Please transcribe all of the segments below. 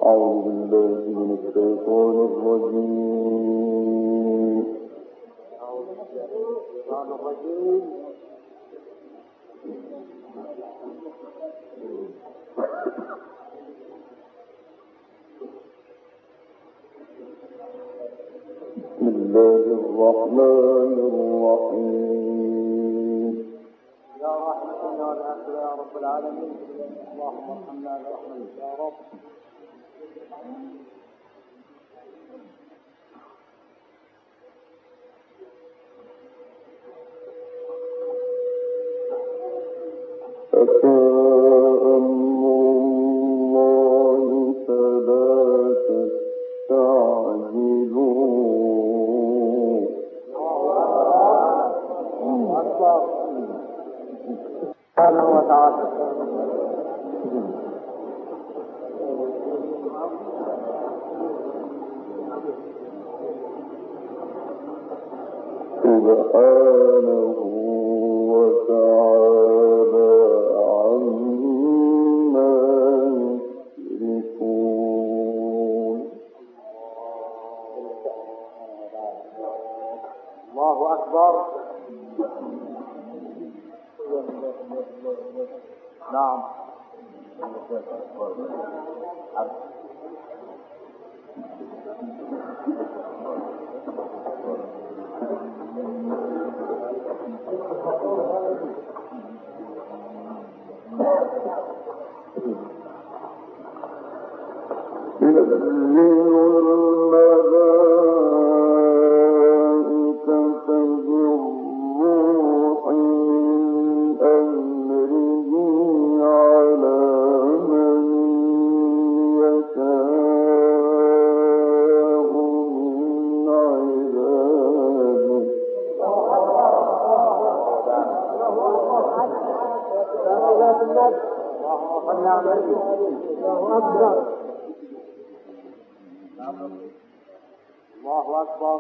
أعوذ بالله من الشيطان الرجيم. بسم الله الرحمن الرحيم. يا رحمتنا والآخرة يا رب العالمين، اللهم ارحمنا برحمتك يا رب. أتى أمر الله فلا تستعجلوه. سبحانه وتعالى. سبحانه وتعالى عما يشركون. الله أكبر. نعم. ينزل الملائكة بالروح من أمره على من يشاء من عباده. الله أكبر.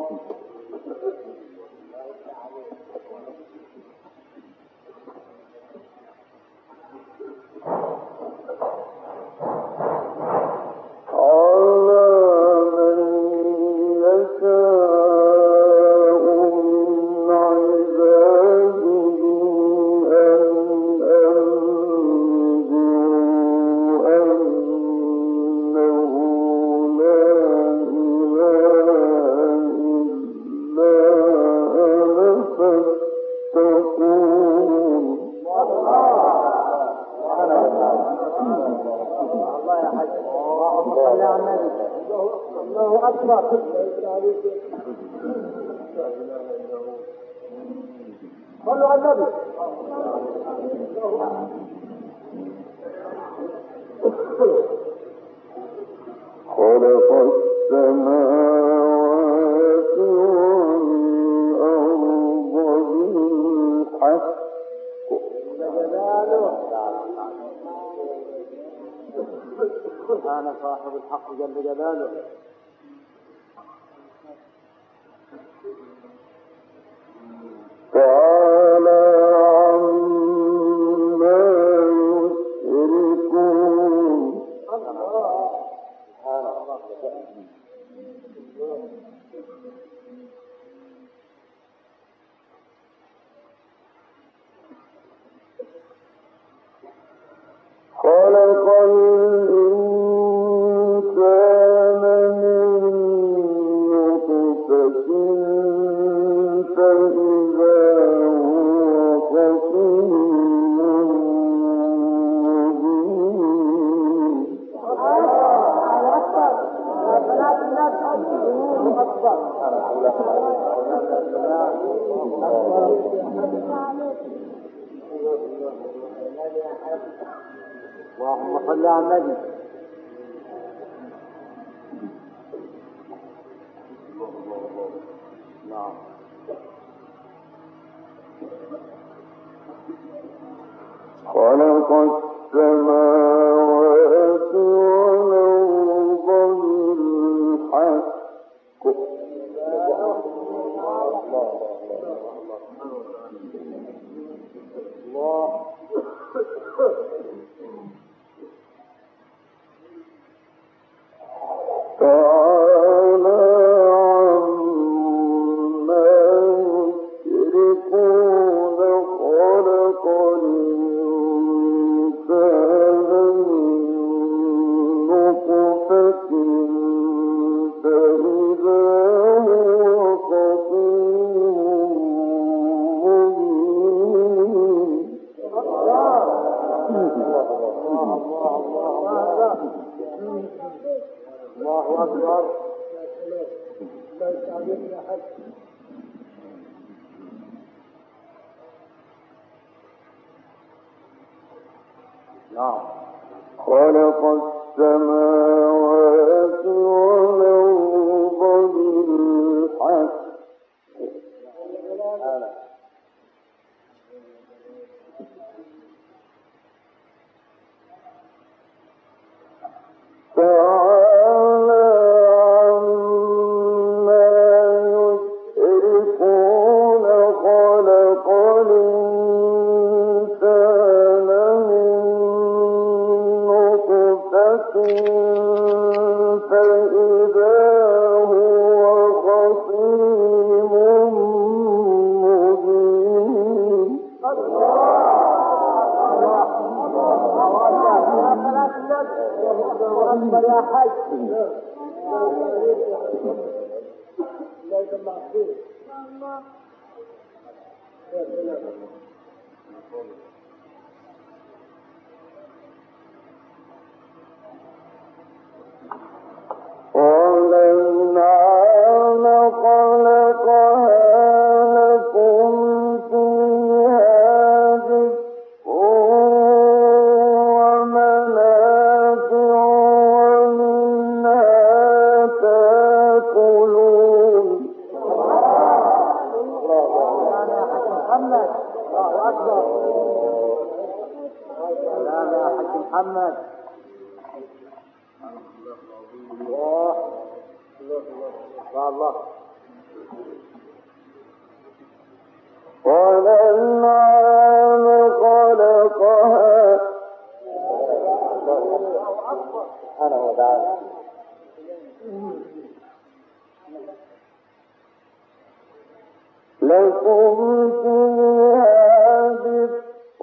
صلوا على النبي. خلق السماوات والأرض بالحق. سبحان صاحب الحق جل جلاله. تعالى عما يشركون. خلق الإنسان من نطفة فإذا هو خصيم مبين. اللهم صل على النبي. نعم. خلق السماوات والأرض بالحق. الله. الله أكبر. نعم. خلق السماوات والأرض بالحق تعالى عما يشركون. خلق الإنسان من نطفة فإذا هو خصيم مبين. أكبر يا حاج. والأنعام خلقها لكم فيها دفء ومنافع ومنها تأكلون. محمد. الله أكبر. سلام يا حاج محمد. الله الله. والأنعام خلقها سبحانه وتعالى. لكم فيها دفء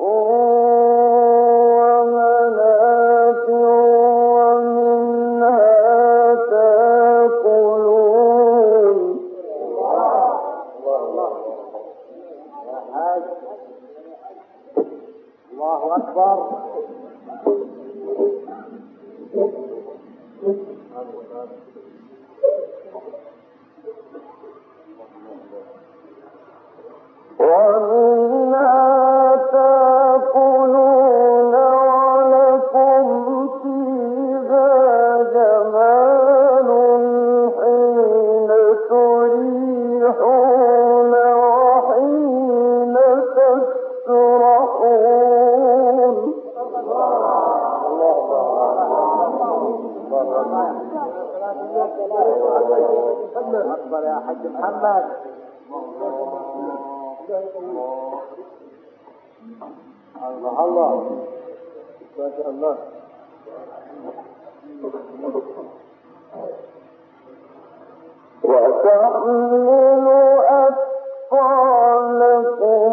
ومنافع ومنها تأكلون. الله أكبر. ومنها تأكلون ولكم فيها جمال حين تريحون وحين تسرحون. أكبر يا حاج محمد. الله الله. ما شاء الله. وتحمل أثقالكم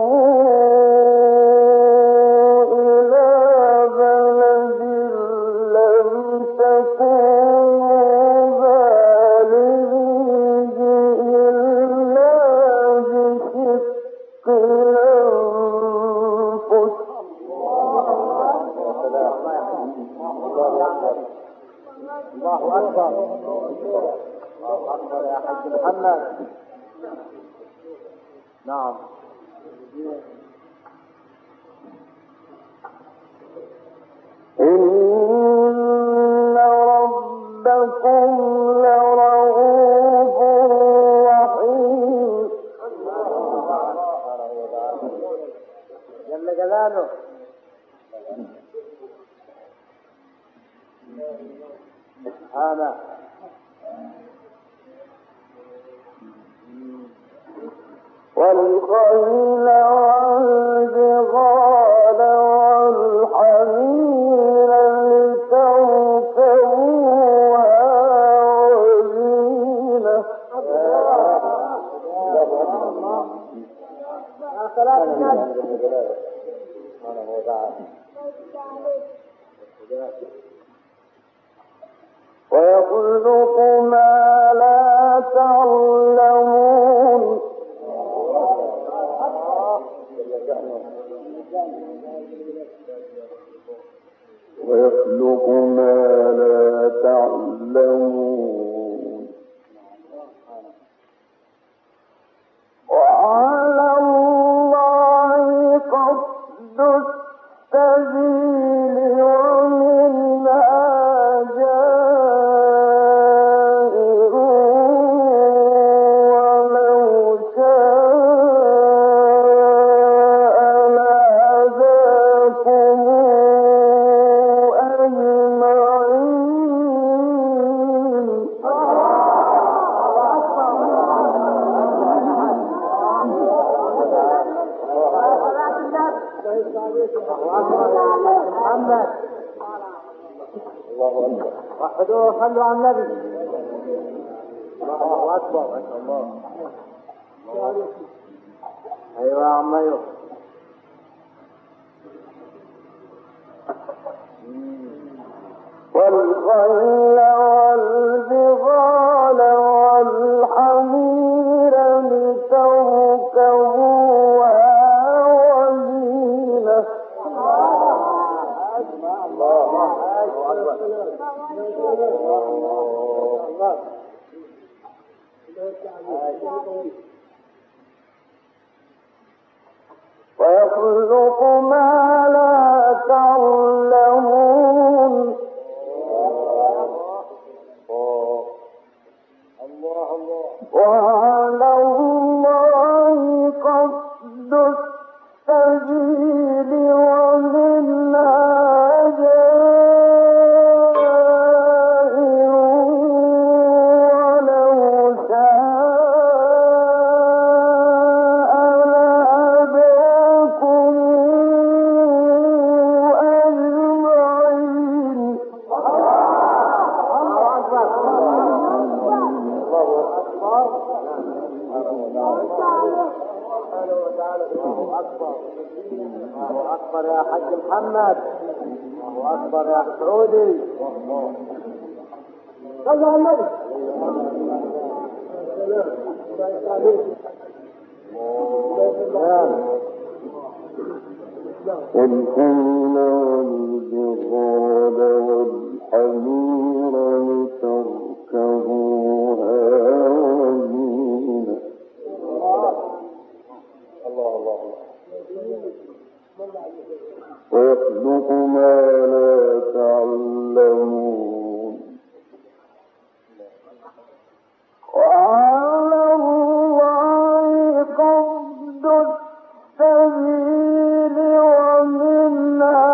إلى بلد لم تكونوا بالغيه إلا بشق الأنفس. الله أكبر. الله أكبر يا حاج محمد. نعم. إن ربكم لرؤوف رحيم. جل جلاله. سبحانه. والخيل والبغال والحمير لتركبوها وزينة. وحدوه صلوا على النبي. الله أكبر. ما شاء الله. أيوة يا عم أيوة. والخيل والبغال والحمير لتركبوها وزينة. ويخلق ما لا تعلمون. وعلى الله قصد السبيل ومنها جائر ولو شاء لهداكم أجمعين. الله أكبر يا حاج محمد. الله أكبر يا سعودي. صلى على النبي. والخيل والبغال والحمير لتركبوها وزينة. ويخلق ما لا تعلمون. وعلى الله قصد السبيل ومنها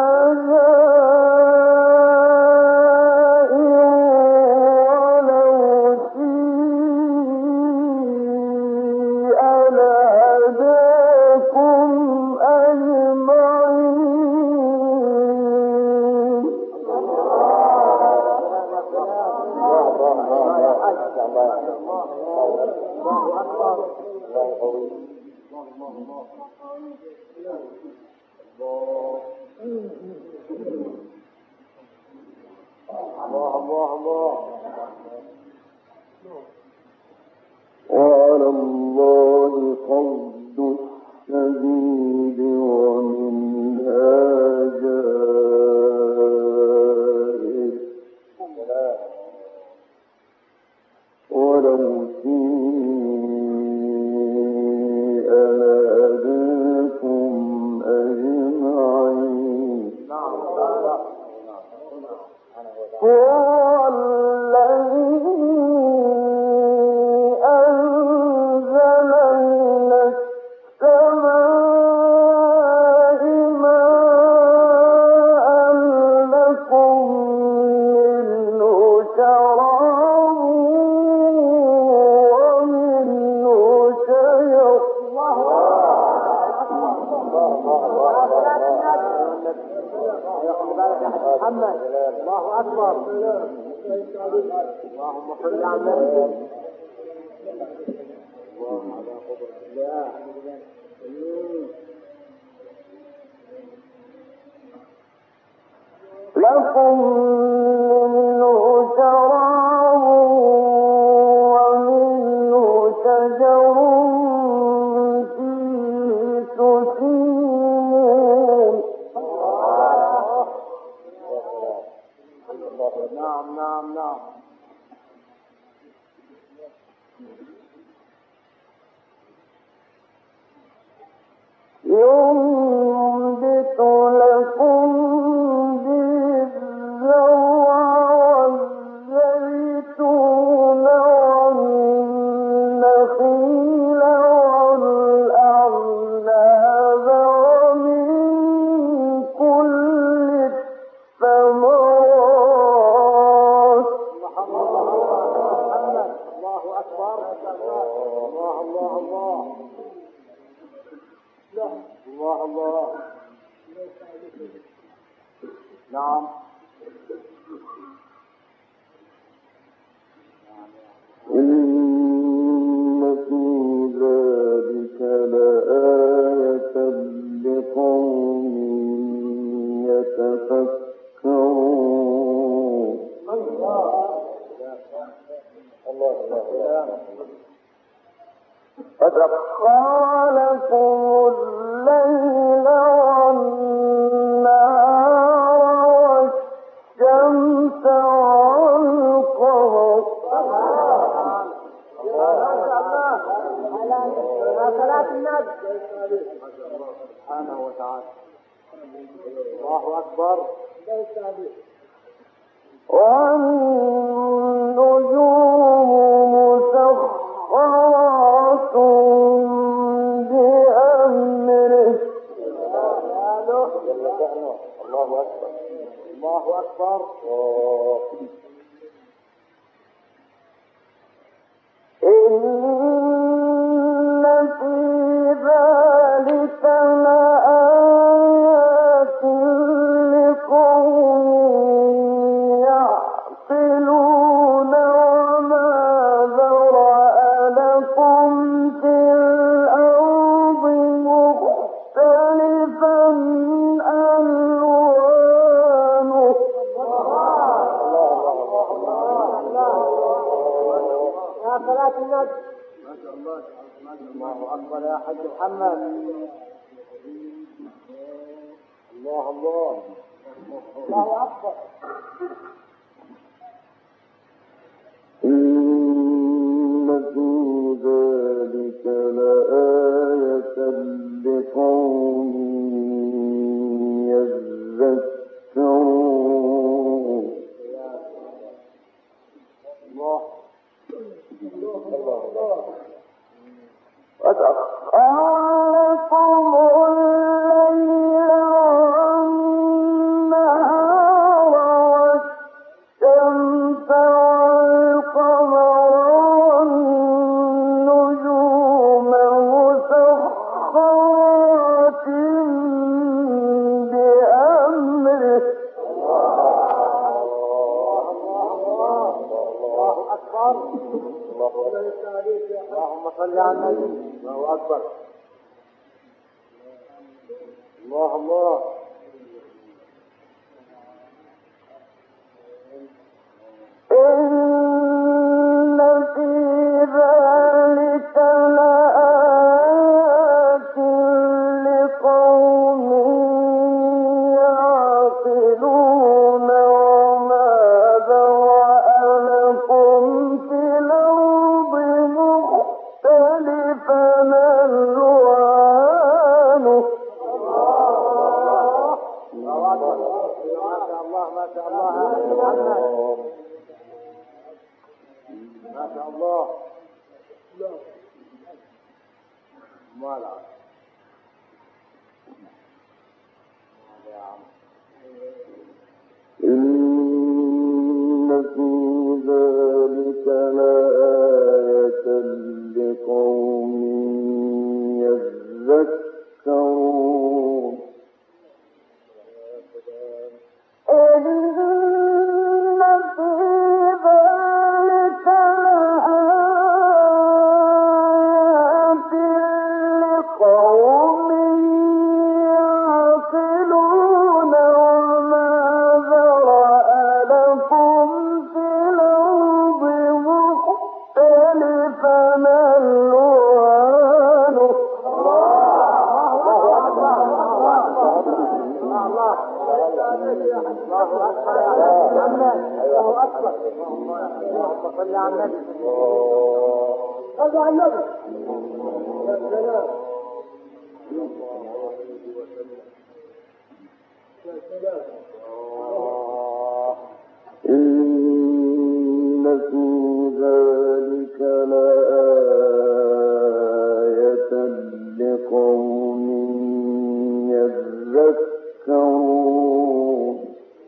جائر ولو شيء لهداكم أجمعين. وعلى الله قصد السبيل ومنها جائر ولو شيء لهداكم أجمعين. هو الذي أنزل من السماء ماء لكم منه شراب ومنه شجر. محمد. الله أكبر. اللهم صل على النبي. لكم منه شراب ومنه شجر فيه تسيمون. نعم نعم نعم. ينبت لكم به الزرع والزيتون والنخيل والأعناب ومن كل الثمرات. الله أكبر. الله الله الله. الله الله. نعم. وسخر لكم الليل والنهار والشمس والقمر سبحانه وتعالى. الله أكبر. والنجوم مسخرات بأمره. الله أكبر. الله أكبر. إن في ذلك لآيات لقوم يعقلون وما ذرأ لكم في الأرض مختلفا ألوانه. يا صلاة النبي. ما شاء الله. الله أكبر يا حاج محمد. الله الله. الله أكبر. إن في ذلك لآية لقوم يذكرون. الله الله. وسخر لكم الليل والنهار والشمس والقمر والنجوم مسخرات بأمره. الله أكبر. اللهم صل على النبي. الله أكبر. الله الله. إن في ذلك لآيات لقوم يعقلون وما ذرأ لكم في الأرض مختلفا ألوانه. ما شاء الله. ما شاء الله. ما لا. إن في ذلك لآية لقوم يذكرون. إن في ذلك لآيات لقوم يعقلون وما ذرأ لكم في الأرض مختلفا ألوانه. الله أكبر. اللهم صل على النبي. صل على النبي. يا سلام. إن في ذلك لآية لقوم يذكرون.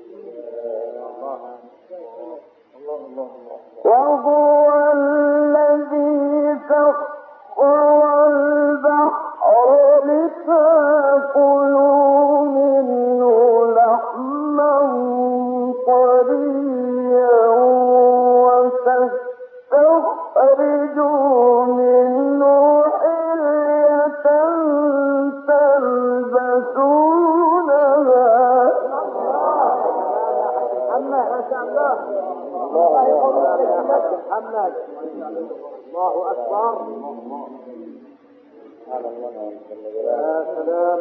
وهو الذي سخر البحر لتأكلوا منه لحما طريا وتستخرجوا منه حلية تلبسونها. ما شاء الله. الله يقوم بالسلام. محمد. الله أكبر. يا سلام.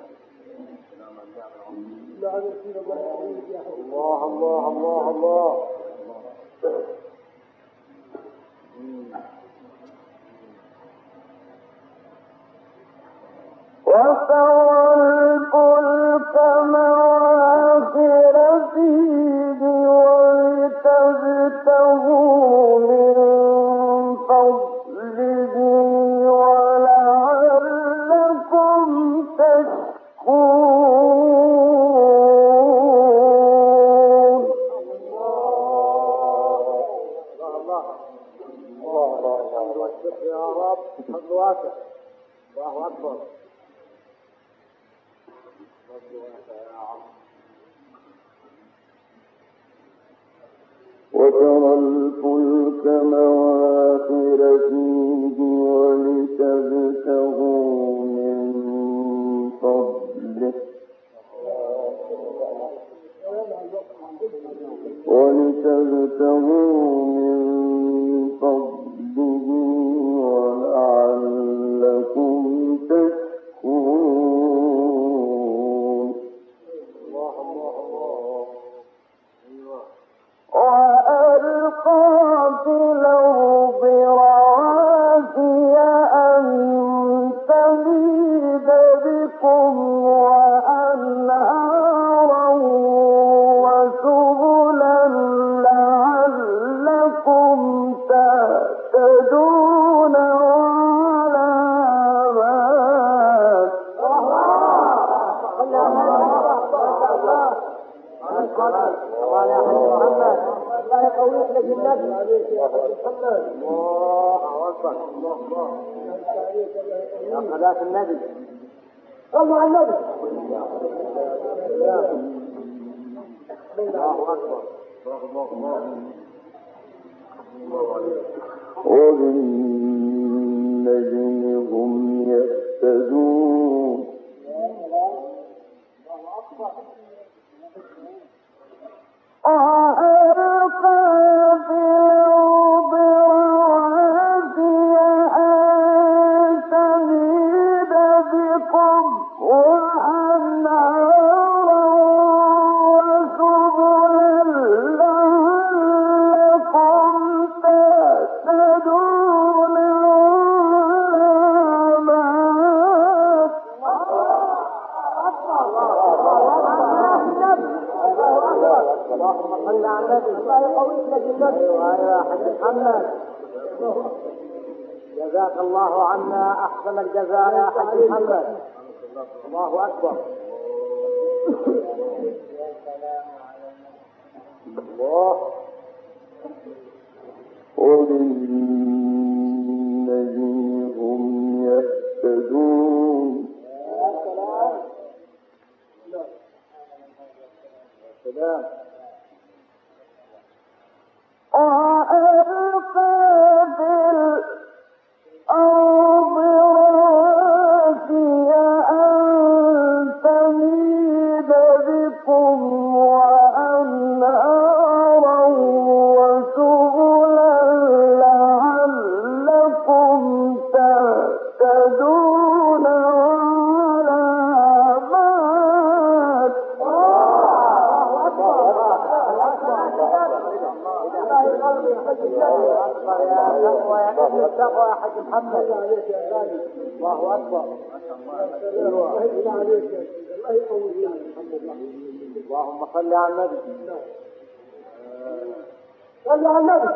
الله الله الله الله. وترى الفلك مواخر فيه ولتبتغوا من فضله ولعلكم تشكرون. يا رب فضل واسع. الله أكبر. وترى الفلك مواخر فيه ولتبتغوا من فضله ولعلكم تشكرون. وألقى في الأرض رواسي أن تميد بكم وأنهارا وسبلا لعلكم تهتدون وعلامات. الله يا حبيب محمد. الله يقويك لك النبي. الله أكبر. يا صلاة النبي. صلوا على النبي. الله أكبر. وبالنجم هم يهتدون. وألقى في الأرض رواسي أن تميد بكم وأنهارا وسبلا لعلكم تهتدون وعلامات. اللهم صل على النبي. الله يقويك لك النبي. ايوه يا حاج محمد. جزاك الله عنا احسن الجزاء يا حاج محمد. الله اكبر. الله. وبالنجم هم يهتدون. سلام. وألقى في الأرض رواسي أن تميد بكم وأنهارا وسبلا لعلكم تهتدون وعلامات. التقوى يا حاج محمد. الله اكبر. اللهم صل على النبي. صل على النبي.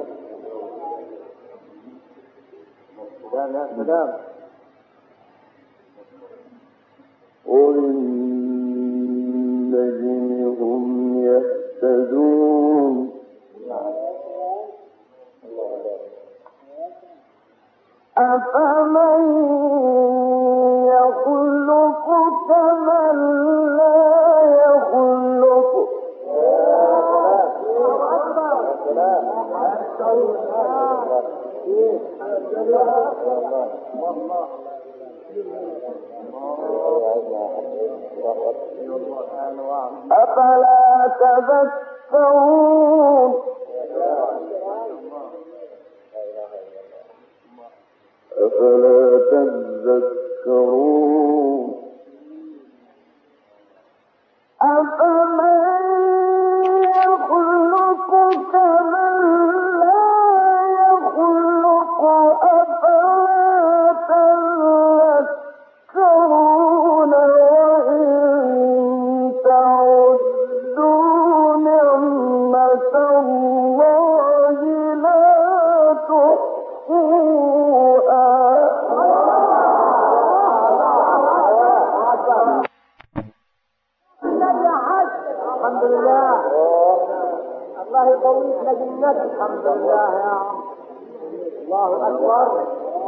سلام يا سلام. وبالنجم هم يهتدون. أفمن يخلق كمن لا يخلق. أفلا تذكرون. النبي. الحمد لله يا عم. الله أكبر.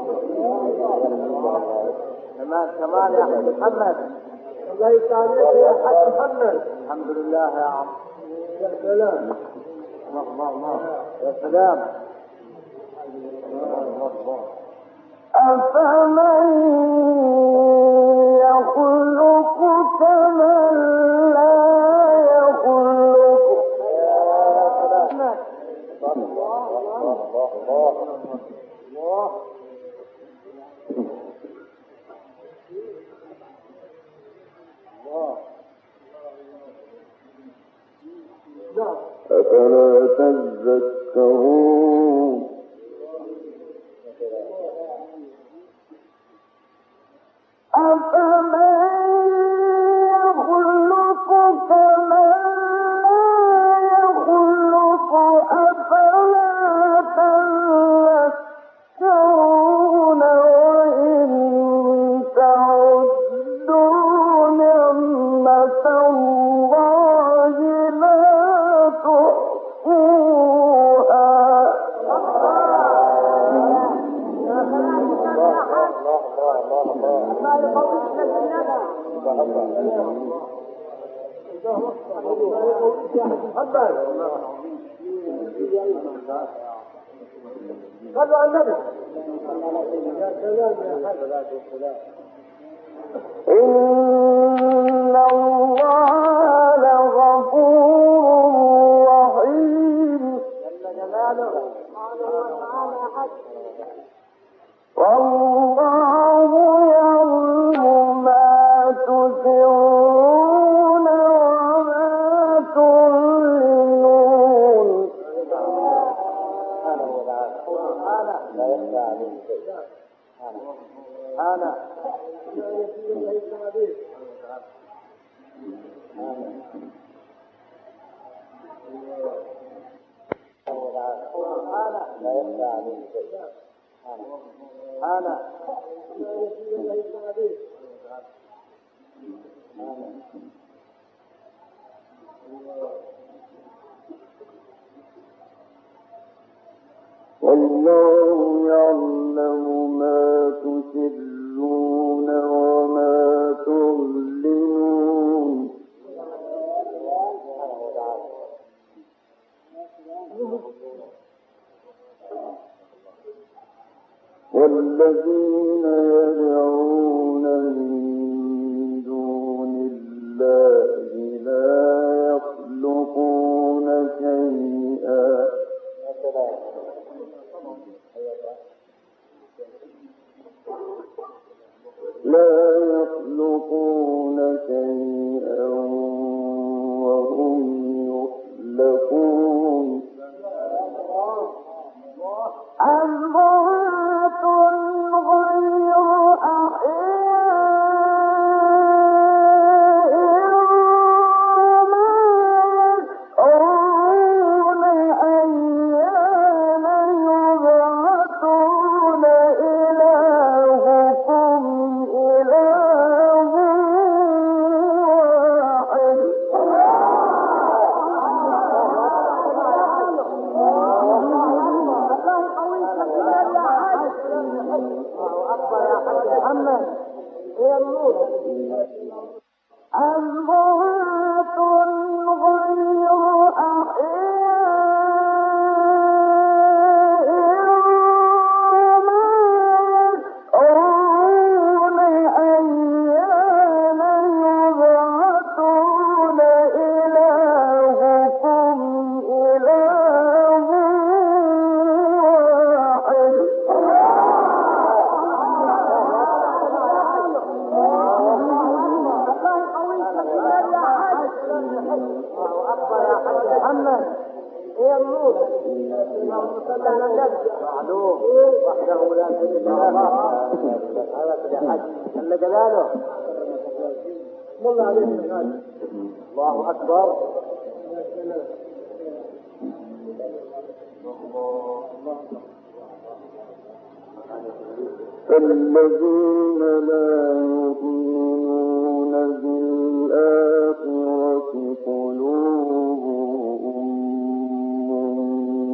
كمان يا حاج محمد. الله يسعدك يا حاج محمد. الحمد لله يا عم. يا سلام. الله يا سلام. أفمن يخلق كمن لا يخلق. أفلا تذكرون. أفمن يخلق كمن لا يخلق أفلا تذكرون. وإن تعدوا نعمة الله لا تحصوها. صلوا على النبي. إن الله لغفور رحيم. والله يعلم ما تسرون وما تعلنون. والله يعلم ما تسرون وما تعلنون. والذين يدعون من دون الله لا يخلقون شيئا. لا يخلقون شيئا وهم يخلقون. أموات غير أحياء وما يشعرون أيان يبعثون. إلهكم إله واحد. محمد هي النور. أموات غير أحياء وما يشعرون أيان يبعثون. إلهكم إله واحد. محمد هي النور. اللهم صل على النبي. معلوم وحده لا شريك له. هذا حج جل جلاله. الله عليك. الله اكبر. الذين لا يؤمنون بالآخرة قلوبهم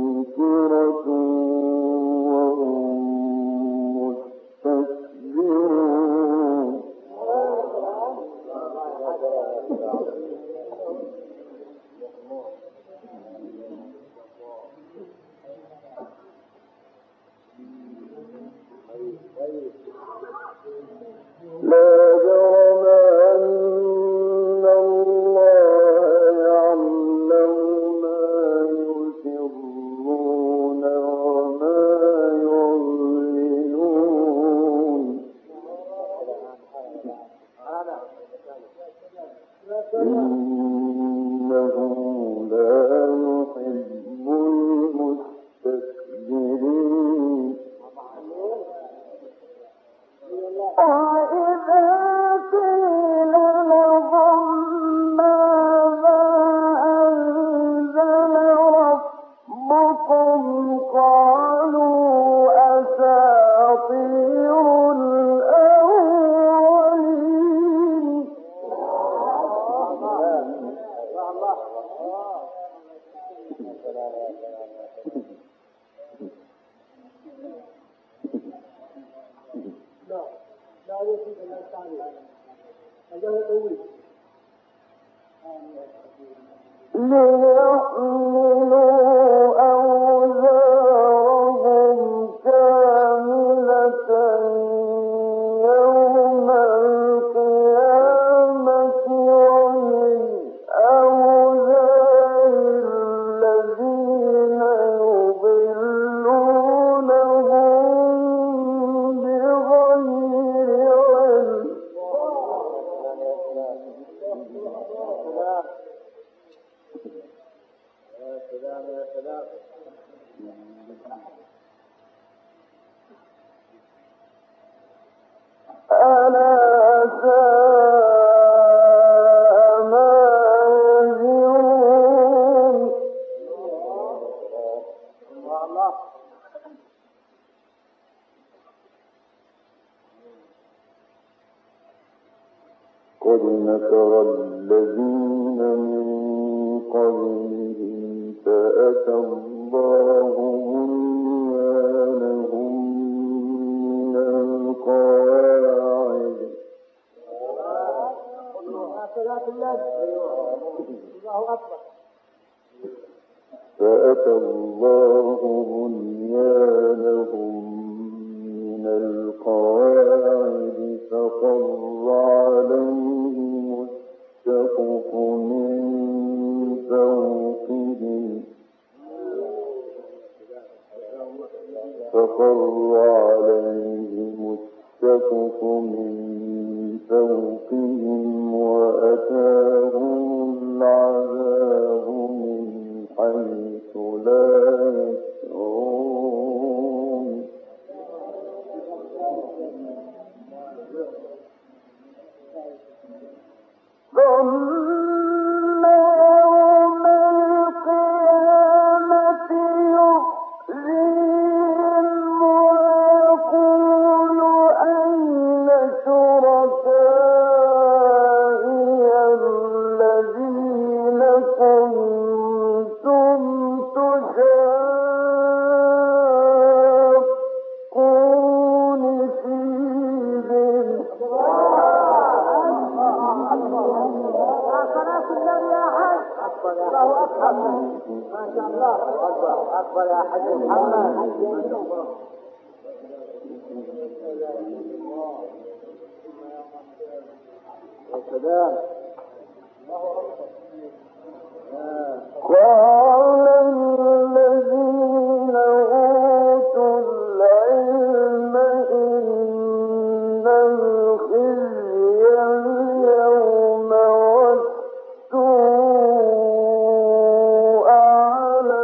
قد مكر الذين من قبلهم فأتى الله بنيانهم من القواعد فأتى الله بنيانهم من القواعد فخر عليهم السقف من فوقهم وأتاهم العذاب من حيث لا يشعرون ثم يوم القيامة يخزيهم ويقول أين شركائي الذين كنتم تشاقون فيهم ما شاء الله أكبر يا حاج محمد. السلام قال الذين أوتوا العلم إن الخزي اليوم والسوء على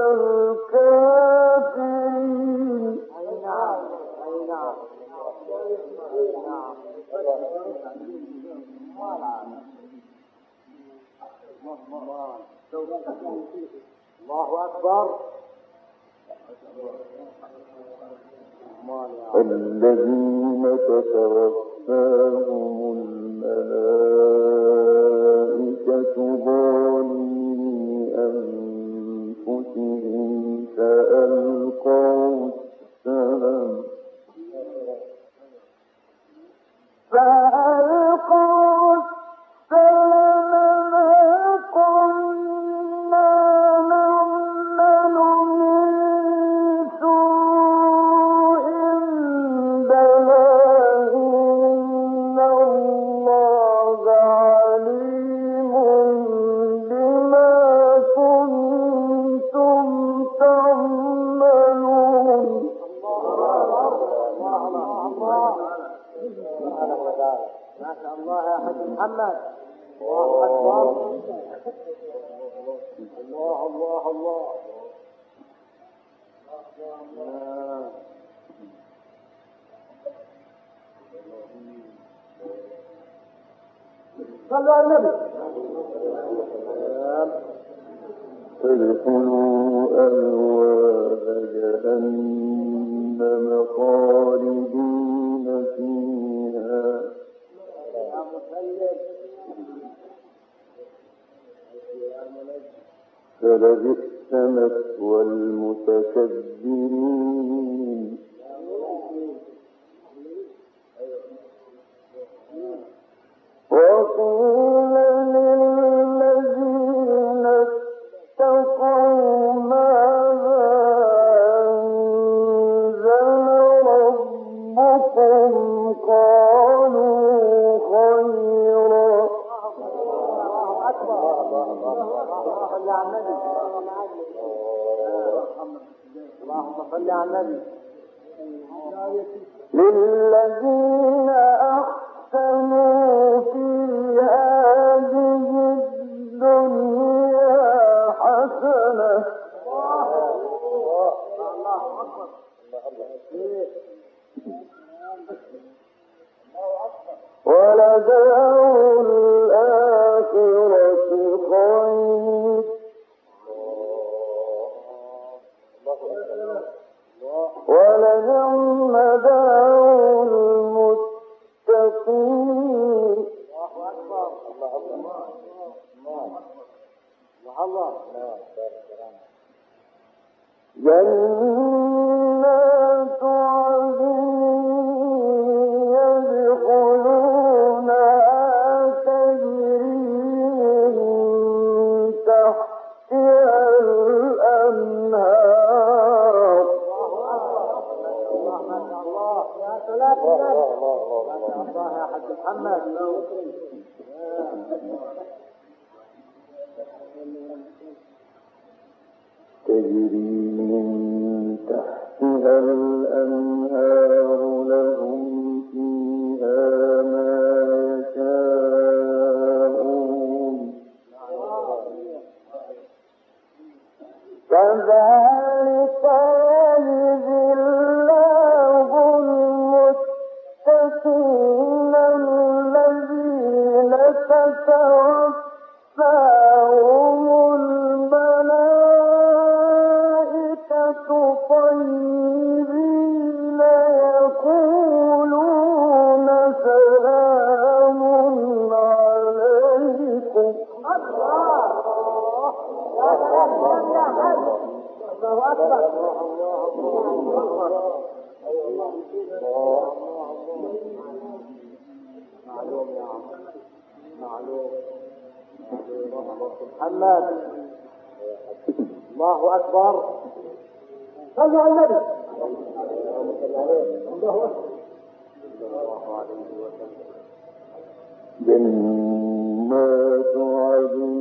الكافرين الله أكبر. الذين تتوفاهم الملائكة ظالمي أنفسهم فألقوا السلام ما شاء الله يا حاج محمد. الله أكبر. الله الله الله. صلوا على النبي. ادخلوا أبواب جهنم خالدين فيها فلبئس مثوى المتكبرين وقيل للذين اتقوا ماذا أنزل ربكم قالوا خيرا اللهم صل على النبي. للذين أحسنوا في هذه الدنيا حسنة ولدار الآخرة خير ولنعم دار المتقين جنات عدن يدخلونها تجري من تحتها الأنهار الله يا حاج محمد. تجري من تحتها الأنهار لهم فيها ما يشاءون كذلك يجزي الله المتقين الذين تتوفاهم الملائكة طيبين يقولون سلام عليكم الله أكبر. معلوم يا عم معلوم. محمد الله أكبر. صلوا على النبي. جنات عدن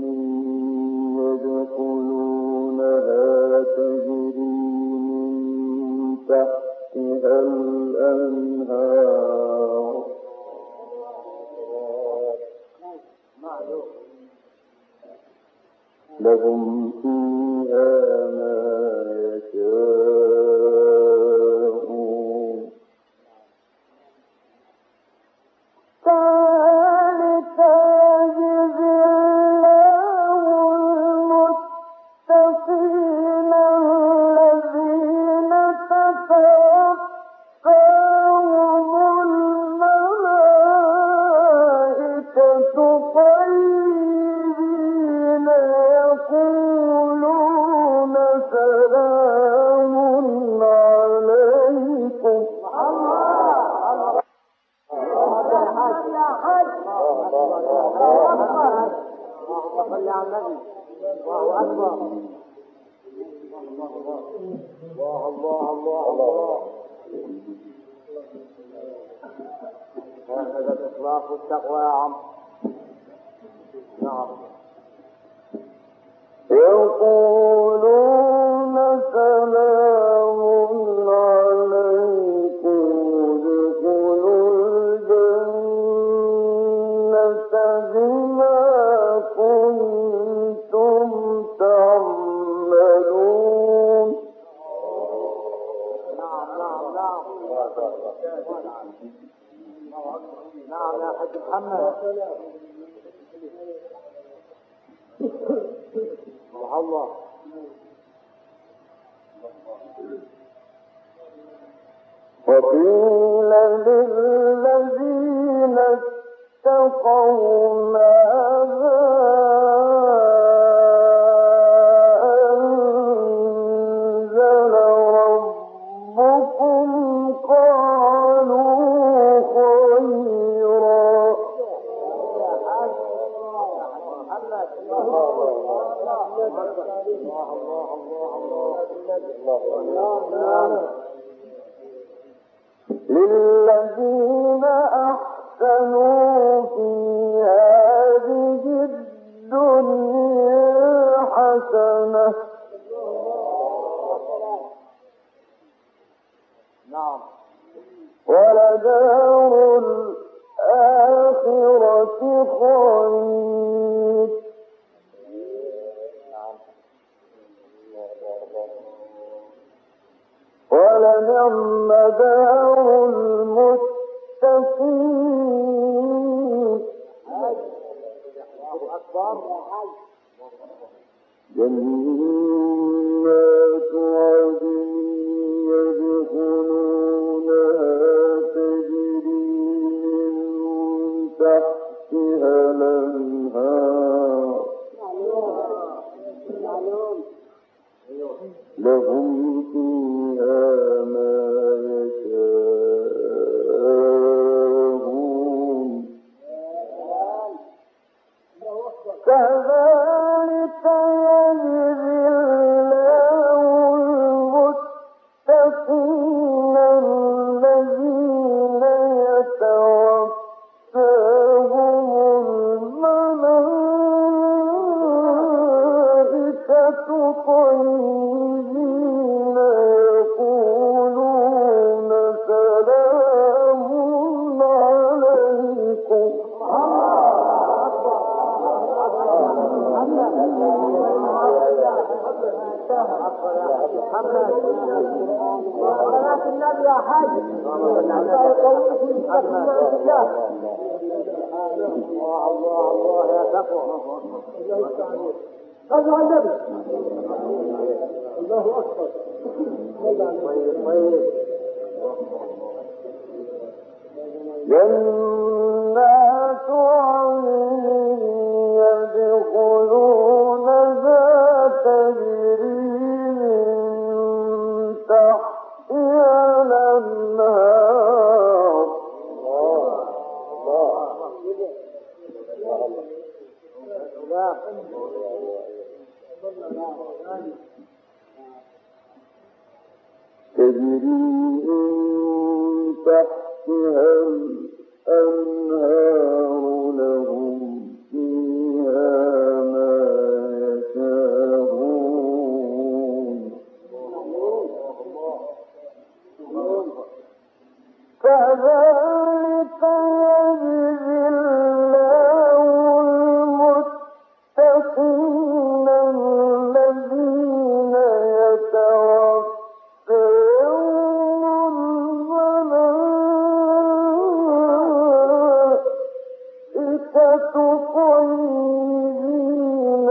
يدخلونها تجري من تحتها الأنهار لهم فيها ما يشاءون كذلك يجزي الله المتقين الذين تتوفاهم الملائكة طيبين يقولون سلام عليكم صل على النبي. الله أكبر. الله الله الله الله. هذا الإخلاص والتقوى يا عم. نعم. يقولون سلام عليكم ادخلوا الجنة بما كنتم تعملون نعم نعم نعم. نعم يا حاج محمد. الله وقيل للذين اتقوا ماذا أنزل ربكم قالوا خيرا. للذين أحسنوا في هذه الدنيا حسنة ولدار الآخرة خير ولنعم دار المتقين. جنات عدن يدخلونها تجري من تحتها الأنهار لهم فيها ما يشاءون كذلك يجزي الله المتقين الذين يتوفاهم الملائكة طيبين يقولون سلام عليكم. صلاة النبي يا حاج الله يقويك الله يا تقوى صلوا على النبي. الله أكبر. جنات عدن يدخلونها تجري من تحتها الأنهار تجري من تحتها الأنهار لهم فيها ما يشاءون كذلك يجزي الله المتقين الذين يتوفاهم الملائكة طيبين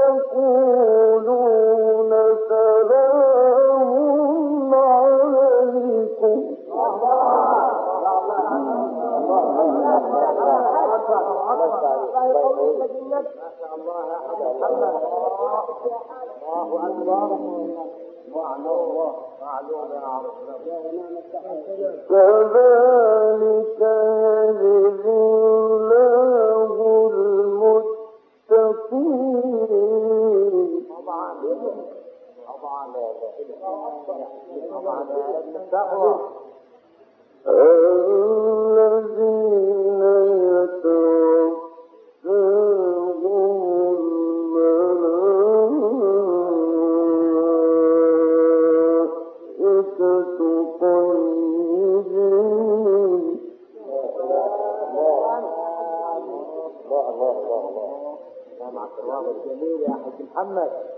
يقولون سلام عليكم. كذلك يجزي الله المتقين الذين يتوفاهم الملائكة طيبين. مع الكرام الجميل يا حاج محمد.